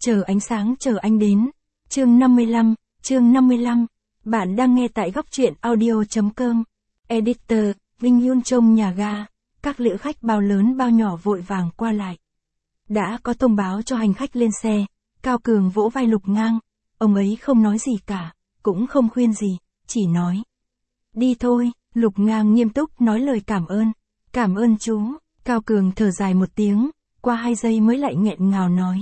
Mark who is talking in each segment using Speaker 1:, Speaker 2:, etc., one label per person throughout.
Speaker 1: Chờ ánh sáng chờ anh đến. Chương 55. Bạn đang nghe tại góc truyện audio.com. Editor, Vinh Yun trong nhà ga. Các lữ khách bao lớn bao nhỏ vội vàng qua lại. Đã có thông báo cho hành khách lên xe. Cao Cường vỗ vai Lục Ngang. Ông ấy không nói gì cả, cũng không khuyên gì, chỉ nói. Đi thôi. Lục Ngang nghiêm túc nói lời cảm ơn. Cảm ơn chú. Cao Cường thở dài một tiếng, qua 2 giây mới lại nghẹn ngào nói.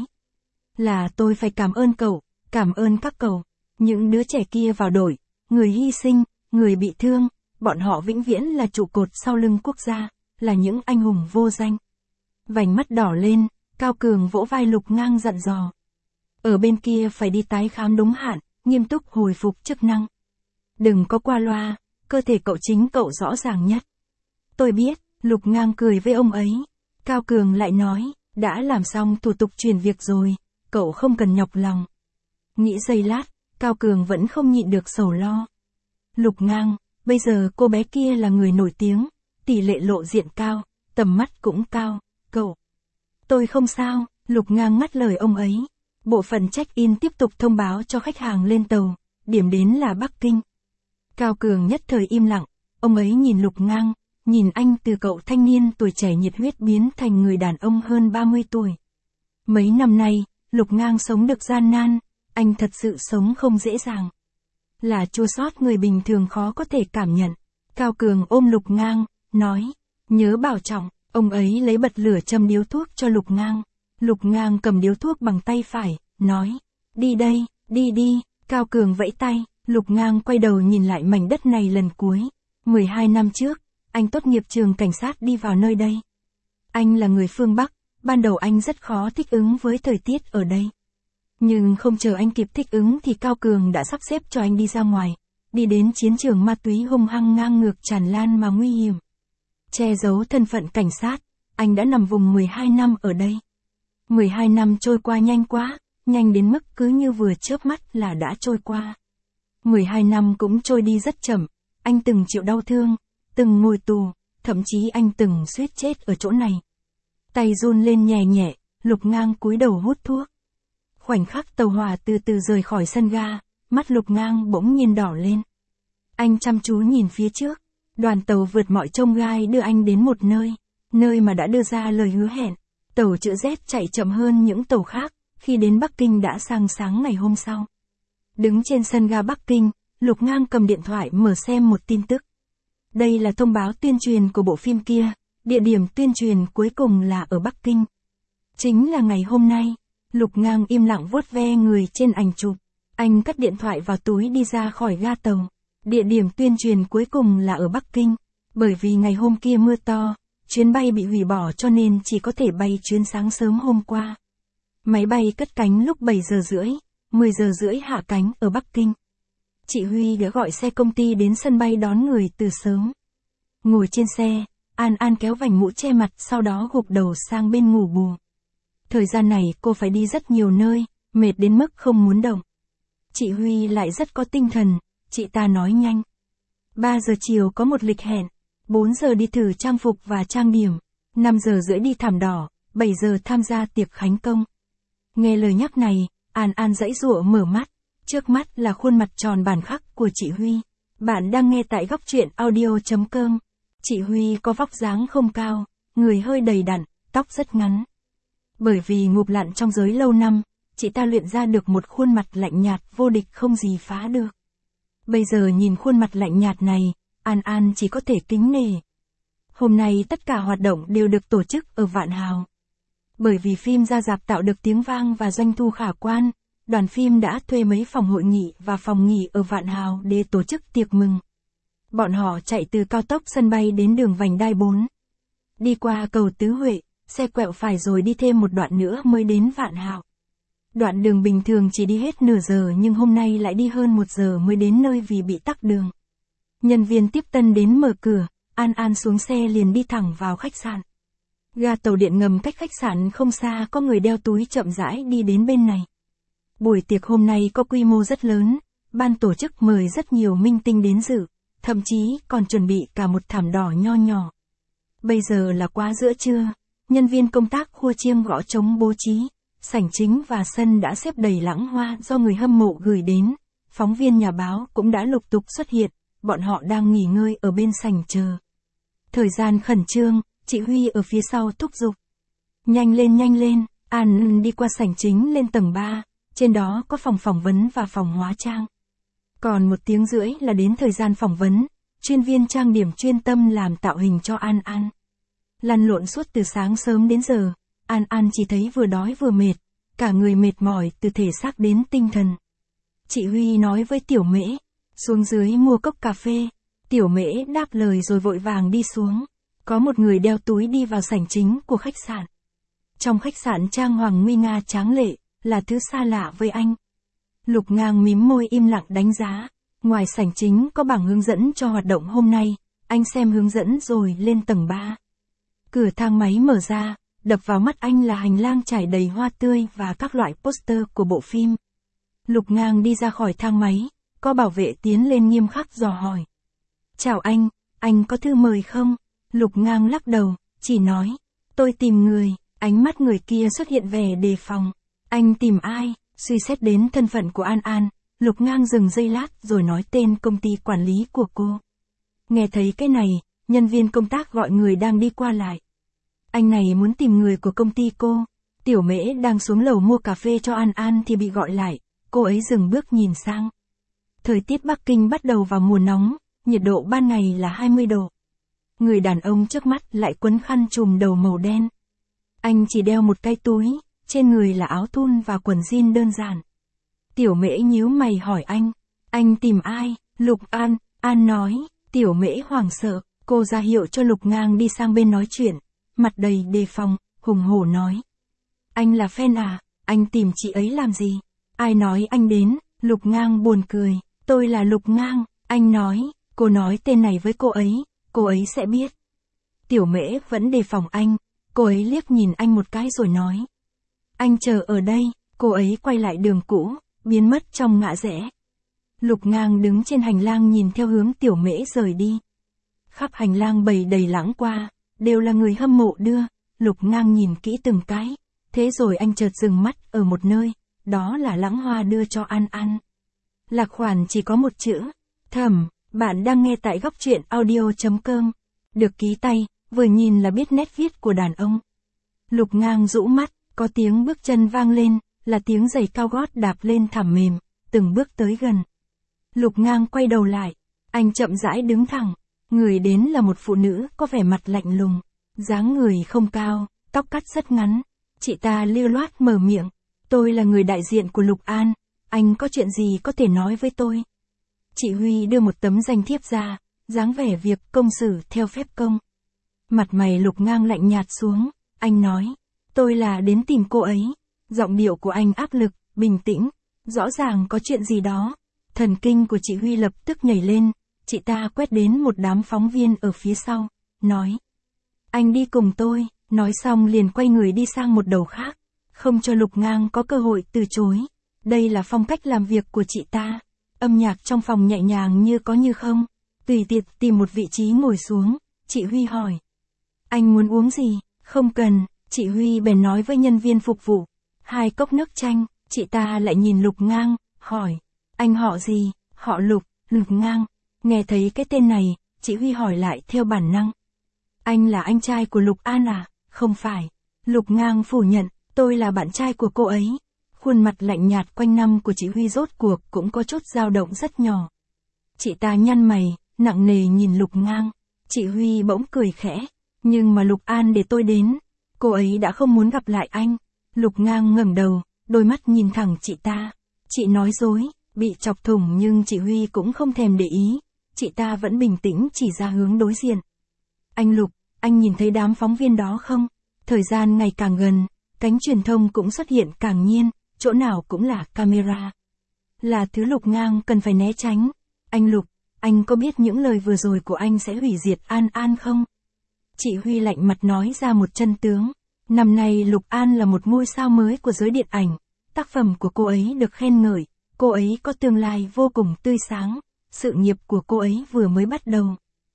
Speaker 1: Là tôi phải cảm ơn cậu, cảm ơn các cậu. Những đứa trẻ kia vào đội, người hy sinh, người bị thương, bọn họ vĩnh viễn là trụ cột sau lưng quốc gia, là những anh hùng vô danh. Vành mắt đỏ lên, Cao Cường vỗ vai Lục Ngang dặn dò. Ở bên kia phải đi tái khám đúng hạn, nghiêm túc hồi phục chức năng. Đừng có qua loa, cơ thể cậu chính cậu rõ ràng nhất. Tôi biết. Lục Ngang cười với ông ấy. Cao Cường lại nói, đã làm xong thủ tục chuyển việc rồi, cậu không cần nhọc lòng. Nghĩ giây lát, Cao Cường vẫn không nhịn được sầu lo. Lục Ngang, bây giờ cô bé kia là người nổi tiếng, tỷ lệ lộ diện cao, tầm mắt cũng cao, cậu. Tôi không sao. Lục Ngang ngắt lời ông ấy. Bộ phận check-in tiếp tục thông báo cho khách hàng lên tàu, điểm đến là Bắc Kinh. Cao Cường nhất thời im lặng, ông ấy nhìn Lục Ngang. Nhìn anh từ cậu thanh niên tuổi trẻ nhiệt huyết biến thành người đàn ông hơn 30 tuổi. Mấy năm nay, Lục Ngang sống được gian nan, anh thật sự sống không dễ dàng. Là chua xót người bình thường khó có thể cảm nhận. Cao Cường ôm Lục Ngang, nói, nhớ bảo trọng, ông ấy lấy bật lửa châm điếu thuốc cho Lục Ngang. Lục Ngang cầm điếu thuốc bằng tay phải, nói, đi đây, đi. Cao Cường vẫy tay, Lục Ngang quay đầu nhìn lại mảnh đất này lần cuối. 12 năm trước. Anh tốt nghiệp trường cảnh sát đi vào nơi đây. Anh là người phương Bắc, ban đầu anh rất khó thích ứng với thời tiết ở đây. Nhưng không chờ anh kịp thích ứng thì Cao Cường đã sắp xếp cho anh đi ra ngoài, đi đến chiến trường ma túy hung hăng ngang ngược tràn lan mà nguy hiểm. Che giấu thân phận cảnh sát, anh đã nằm vùng 12 năm ở đây. 12 năm trôi qua nhanh quá, nhanh đến mức cứ như vừa chớp mắt là đã trôi qua. 12 năm cũng trôi đi rất chậm, anh từng chịu đau thương. Từng ngồi tù, thậm chí anh từng suýt chết ở chỗ này. Tay run lên nhẹ nhẹ, Lục Ngang cúi đầu hút thuốc. Khoảnh khắc tàu hỏa từ từ rời khỏi sân ga, mắt Lục Ngang bỗng nhiên đỏ lên. Anh chăm chú nhìn phía trước, đoàn tàu vượt mọi chông gai đưa anh đến một nơi mà đã đưa ra lời hứa hẹn. Tàu chữ Z chạy chậm hơn những tàu khác, khi đến Bắc Kinh đã sang sáng ngày hôm sau. Đứng trên sân ga Bắc Kinh, Lục Ngang cầm điện thoại mở xem một tin tức. Đây là thông báo tuyên truyền của bộ phim kia, địa điểm tuyên truyền cuối cùng là ở Bắc Kinh. Chính là ngày hôm nay. Lục Ngang im lặng vuốt ve người trên ảnh chụp. Anh cất điện thoại vào túi đi ra khỏi ga tàu. Địa điểm tuyên truyền cuối cùng là ở Bắc Kinh. Bởi vì ngày hôm kia mưa to, chuyến bay bị hủy bỏ cho nên chỉ có thể bay chuyến sáng sớm hôm qua. Máy bay cất cánh lúc 7 giờ rưỡi, 10 giờ rưỡi hạ cánh ở Bắc Kinh. Chị Huy đã gọi xe công ty đến sân bay đón người từ sớm. Ngồi trên xe, An kéo vành mũ che mặt sau đó gục đầu sang bên ngủ bù. Thời gian này cô phải đi rất nhiều nơi, mệt đến mức không muốn động. Chị Huy lại rất có tinh thần, chị ta nói nhanh. 3 giờ chiều có một lịch hẹn, 4 giờ đi thử trang phục và trang điểm, 5 giờ rưỡi đi thảm đỏ, 7 giờ tham gia tiệc khánh công. Nghe lời nhắc này, An giãy giụa mở mắt. Trước mắt là khuôn mặt tròn bản khắc của chị Huy. Bạn đang nghe tại góc truyện audio.com. Chị Huy có vóc dáng không cao, người hơi đầy đặn, tóc rất ngắn. Bởi vì ngụp lặn trong giới lâu năm, chị ta luyện ra được một khuôn mặt lạnh nhạt vô địch không gì phá được. Bây giờ nhìn khuôn mặt lạnh nhạt này, An chỉ có thể kính nể. Hôm nay tất cả hoạt động đều được tổ chức ở Vạn Hào. Bởi vì phim ra rạp tạo được tiếng vang và doanh thu khả quan, đoàn phim đã thuê mấy phòng hội nghị và phòng nghỉ ở Vạn Hào để tổ chức tiệc mừng. Bọn họ chạy từ cao tốc sân bay đến đường vành đai 4. Đi qua cầu Tứ Huệ, xe quẹo phải rồi đi thêm một đoạn nữa mới đến Vạn Hào. Đoạn đường bình thường chỉ đi hết nửa giờ nhưng hôm nay lại đi hơn 1 giờ mới đến nơi vì bị tắc đường. Nhân viên tiếp tân đến mở cửa, An xuống xe liền đi thẳng vào khách sạn. Ga tàu điện ngầm cách khách sạn không xa, có người đeo túi chậm rãi đi đến bên này. Buổi tiệc hôm nay có quy mô rất lớn, ban tổ chức mời rất nhiều minh tinh đến dự, thậm chí còn chuẩn bị cả một thảm đỏ nho nhỏ. Bây giờ là quá giữa trưa, nhân viên công tác khua chiêng gõ trống bố trí, sảnh chính và sân đã xếp đầy lãng hoa do người hâm mộ gửi đến. Phóng viên nhà báo cũng đã lục tục xuất hiện, bọn họ đang nghỉ ngơi ở bên sảnh chờ. Thời gian khẩn trương, chị Huy ở phía sau thúc giục. Nhanh lên, An đi qua sảnh chính lên tầng 3, trên đó có phòng phỏng vấn và phòng hóa trang. Còn 1 tiếng rưỡi là đến thời gian phỏng vấn, chuyên viên trang điểm chuyên tâm làm tạo hình cho An. Lăn lộn suốt từ sáng sớm đến giờ, An chỉ thấy vừa đói vừa mệt, cả người mệt mỏi từ thể xác đến tinh thần. Chị Huy nói với Tiểu Mễ, xuống dưới mua cốc cà phê. Tiểu Mễ đáp lời rồi vội vàng đi xuống. Có một người đeo túi đi vào sảnh chính của khách sạn. Trong khách sạn trang hoàng nguy nga tráng lệ, là thứ xa lạ với anh. Lục Ngang mím môi im lặng đánh giá. Ngoài sảnh chính có bảng hướng dẫn cho hoạt động hôm nay, anh xem hướng dẫn rồi lên tầng 3. Cửa thang máy mở ra, đập vào mắt anh là hành lang trải đầy hoa tươi và các loại poster của bộ phim. Lục Ngang đi ra khỏi thang máy, có bảo vệ tiến lên nghiêm khắc dò hỏi. Chào anh có thư mời không? Lục Ngang lắc đầu, chỉ nói, tôi tìm người. Ánh mắt người kia xuất hiện vẻ đề phòng. Anh tìm ai? Suy xét đến thân phận của An, Lục Ngang dừng giây lát rồi nói tên công ty quản lý của cô. Nghe thấy cái này, nhân viên công tác gọi người đang đi qua lại. Anh này muốn tìm người của công ty cô. Tiểu Mễ đang xuống lầu mua cà phê cho An thì bị gọi lại, cô ấy dừng bước nhìn sang. Thời tiết Bắc Kinh bắt đầu vào mùa nóng, nhiệt độ ban ngày là 20 độ. Người đàn ông trước mắt lại quấn khăn trùm đầu màu đen. Anh chỉ đeo một cái túi, trên người là áo thun và quần jean đơn giản. Tiểu Mễ nhíu mày hỏi anh tìm ai? Lục An nói. Tiểu Mễ hoảng sợ, cô ra hiệu cho Lục Ngang đi sang bên nói chuyện, mặt đầy đề phòng, hùng hổ nói. Anh là fan à, anh tìm chị ấy làm gì? Ai nói anh đến? Lục Ngang buồn cười, tôi là Lục Ngang, anh nói, cô nói tên này với cô ấy sẽ biết. Tiểu Mễ vẫn đề phòng anh, cô ấy liếc nhìn anh một cái rồi nói. Anh chờ ở đây, cô ấy quay lại đường cũ, biến mất trong ngã rẽ. Lục Ngang đứng trên hành lang nhìn theo hướng Tiểu Mễ rời đi. Khắp hành lang bầy đầy lãng hoa, đều là người hâm mộ đưa, Lục Ngang nhìn kỹ từng cái, thế rồi anh chợt dừng mắt ở một nơi, đó là lãng hoa đưa cho An. Lạc khoản chỉ có một chữ, Thẩm, bạn đang nghe tại góc truyện audio.com, được ký tay, vừa nhìn là biết nét viết của đàn ông. Lục Ngang rũ mắt, có tiếng bước chân vang lên, là tiếng giày cao gót đạp lên thảm mềm, từng bước tới gần. Lục Ngang quay đầu lại, anh chậm rãi đứng thẳng, người đến là một phụ nữ có vẻ mặt lạnh lùng, dáng người không cao, tóc cắt rất ngắn. Chị ta lưu loát mở miệng, tôi là người đại diện của Lục An, anh có chuyện gì có thể nói với tôi? Chị Huy đưa một tấm danh thiếp ra, dáng vẻ việc công xử theo phép công. Mặt mày Lục Ngang lạnh nhạt xuống, anh nói, tôi là đến tìm cô ấy. Giọng điệu của anh áp lực, bình tĩnh, rõ ràng có chuyện gì đó. Thần kinh của chị Huy lập tức nhảy lên, chị ta quét đến một đám phóng viên ở phía sau, nói. Anh đi cùng tôi, nói xong liền quay người đi sang một đầu khác, không cho Lục Ngang có cơ hội từ chối. Đây là phong cách làm việc của chị ta. Âm nhạc trong phòng nhẹ nhàng như có như không. Tùy tiện tìm một vị trí ngồi xuống, chị Huy hỏi. Anh muốn uống gì? Không cần, chị Huy bèn nói với nhân viên phục vụ. 2 cốc nước chanh, chị ta lại nhìn Lục Ngang, hỏi. Anh họ gì? Họ Lục, Lục Ngang. Nghe thấy cái tên này, chị Huy hỏi lại theo bản năng. Anh là anh trai của Lục An à? Không phải. Lục Ngang phủ nhận, tôi là bạn trai của cô ấy. Khuôn mặt lạnh nhạt quanh năm của chị Huy rốt cuộc cũng có chút dao động rất nhỏ. Chị ta nhăn mày, nặng nề nhìn Lục Ngang. Chị Huy bỗng cười khẽ. Nhưng mà Lục An để tôi đến. Cô ấy đã không muốn gặp lại anh. Lục Ngang ngẩng đầu, đôi mắt nhìn thẳng chị ta. Chị nói dối, bị chọc thủng nhưng chị Huy cũng không thèm để ý. Chị ta vẫn bình tĩnh chỉ ra hướng đối diện. Anh Lục, anh nhìn thấy đám phóng viên đó không? Thời gian ngày càng gần, cánh truyền thông cũng xuất hiện càng nhiên, chỗ nào cũng là camera. Là thứ Lục Ngang cần phải né tránh. Anh Lục, anh có biết những lời vừa rồi của anh sẽ hủy diệt An không? Chị Huy lạnh mặt nói ra một chân tướng. Năm nay Lục An là một ngôi sao mới của giới điện ảnh. Tác phẩm của cô ấy được khen ngợi, cô ấy có tương lai vô cùng tươi sáng, sự nghiệp của cô ấy vừa mới bắt đầu.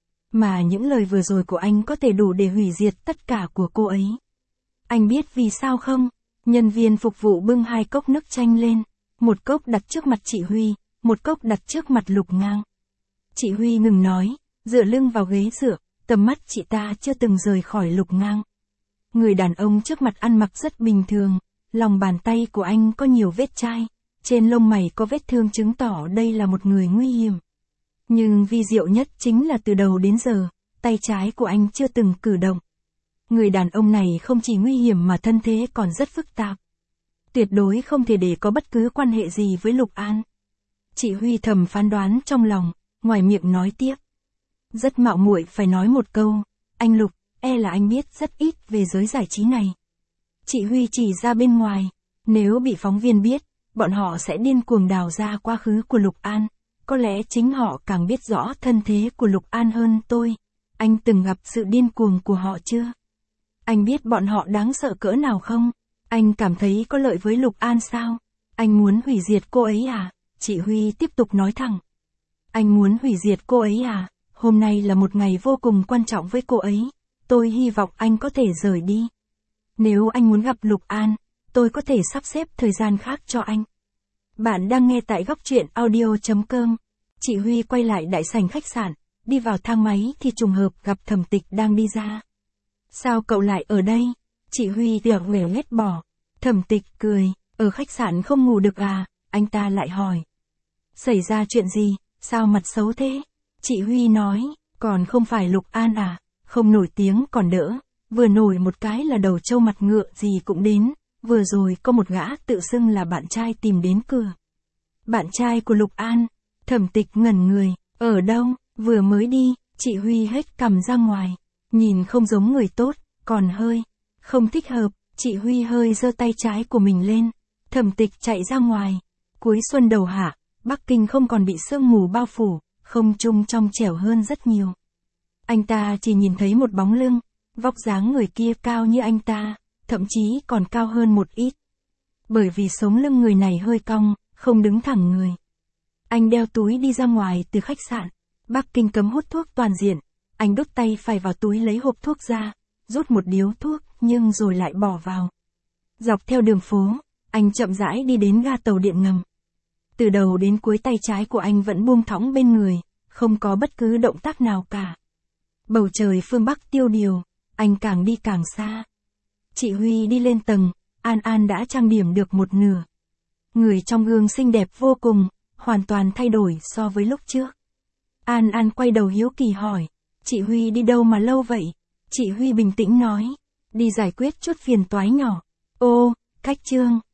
Speaker 1: Mà những lời vừa rồi của anh có thể đủ để hủy diệt tất cả của cô ấy. Anh biết vì sao không? Nhân viên phục vụ bưng 2 cốc nước chanh lên, một cốc đặt trước mặt chị Huy, một cốc đặt trước mặt Lục Ngang. Chị Huy ngừng nói, dựa lưng vào ghế dựa, tầm mắt chị ta chưa từng rời khỏi Lục Ngang. Người đàn ông trước mặt ăn mặc rất bình thường, lòng bàn tay của anh có nhiều vết chai, trên lông mày có vết thương chứng tỏ đây là một người nguy hiểm. Nhưng vi diệu nhất chính là từ đầu đến giờ, tay trái của anh chưa từng cử động. Người đàn ông này không chỉ nguy hiểm mà thân thế còn rất phức tạp. Tuyệt đối không thể để có bất cứ quan hệ gì với Lục An. Chị Huy thầm phán đoán trong lòng, ngoài miệng nói tiếp. Rất mạo muội phải nói một câu, anh Lục, là anh biết rất ít về giới giải trí này. Chị Huy chỉ ra bên ngoài, nếu bị phóng viên biết, bọn họ sẽ điên cuồng đào ra quá khứ của Lục An. Có lẽ chính họ càng biết rõ thân thế của Lục An hơn tôi. Anh từng gặp sự điên cuồng của họ chưa? Anh biết bọn họ đáng sợ cỡ nào không? Anh cảm thấy có lợi với Lục An sao? Anh muốn hủy diệt cô ấy à? Chị Huy tiếp tục nói thẳng. Anh muốn hủy diệt cô ấy à? Hôm nay là một ngày vô cùng quan trọng với cô ấy. Tôi hy vọng anh có thể rời đi. Nếu anh muốn gặp Lục An, tôi có thể sắp xếp thời gian khác cho anh. Bạn đang nghe tại góc truyện audio.com. Chị Huy quay lại đại sảnh khách sạn, đi vào thang máy thì trùng hợp gặp Thẩm Tịch đang đi ra. Sao cậu lại ở đây? Chị Huy lẻo ghét bỏ. Thẩm Tịch cười, ở khách sạn không ngủ được à? Anh ta lại hỏi. Xảy ra chuyện gì, sao mặt xấu thế? Chị Huy nói, còn không phải Lục An à? Không nổi tiếng còn đỡ, vừa nổi một cái là đầu trâu mặt ngựa gì cũng đến. Vừa rồi có một gã tự xưng là bạn trai tìm đến cửa. Bạn trai của Lục An? Thẩm Tịch ngẩn người, ở đâu? Vừa mới đi. Chị Huy hết cằm ra ngoài, nhìn không giống người tốt, còn hơi không thích hợp. Chị Huy hơi giơ tay trái của mình lên. Thẩm Tịch chạy ra ngoài. Cuối xuân đầu hạ, Bắc Kinh không còn bị sương mù bao phủ, không trung trong trẻo hơn rất nhiều. Anh ta chỉ nhìn thấy một bóng lưng, vóc dáng người kia cao như anh ta, thậm chí còn cao hơn một ít. Bởi vì sống lưng người này hơi cong, không đứng thẳng người. Anh đeo túi đi ra ngoài từ khách sạn. Bắc Kinh cấm hút thuốc toàn diện. Anh đút tay phải vào túi lấy hộp thuốc ra, rút một điếu thuốc, nhưng rồi lại bỏ vào. Dọc theo đường phố, anh chậm rãi đi đến ga tàu điện ngầm. Từ đầu đến cuối tay trái của anh vẫn buông thõng bên người, không có bất cứ động tác nào cả. Bầu trời phương Bắc tiêu điều, anh càng đi càng xa. Chị Huy đi lên tầng, An An đã trang điểm được một nửa. Người trong gương xinh đẹp vô cùng, hoàn toàn thay đổi so với lúc trước. An An quay đầu hiếu kỳ hỏi, chị Huy đi đâu mà lâu vậy? Chị Huy bình tĩnh nói, đi giải quyết chút phiền toái nhỏ. Ô, cách chương.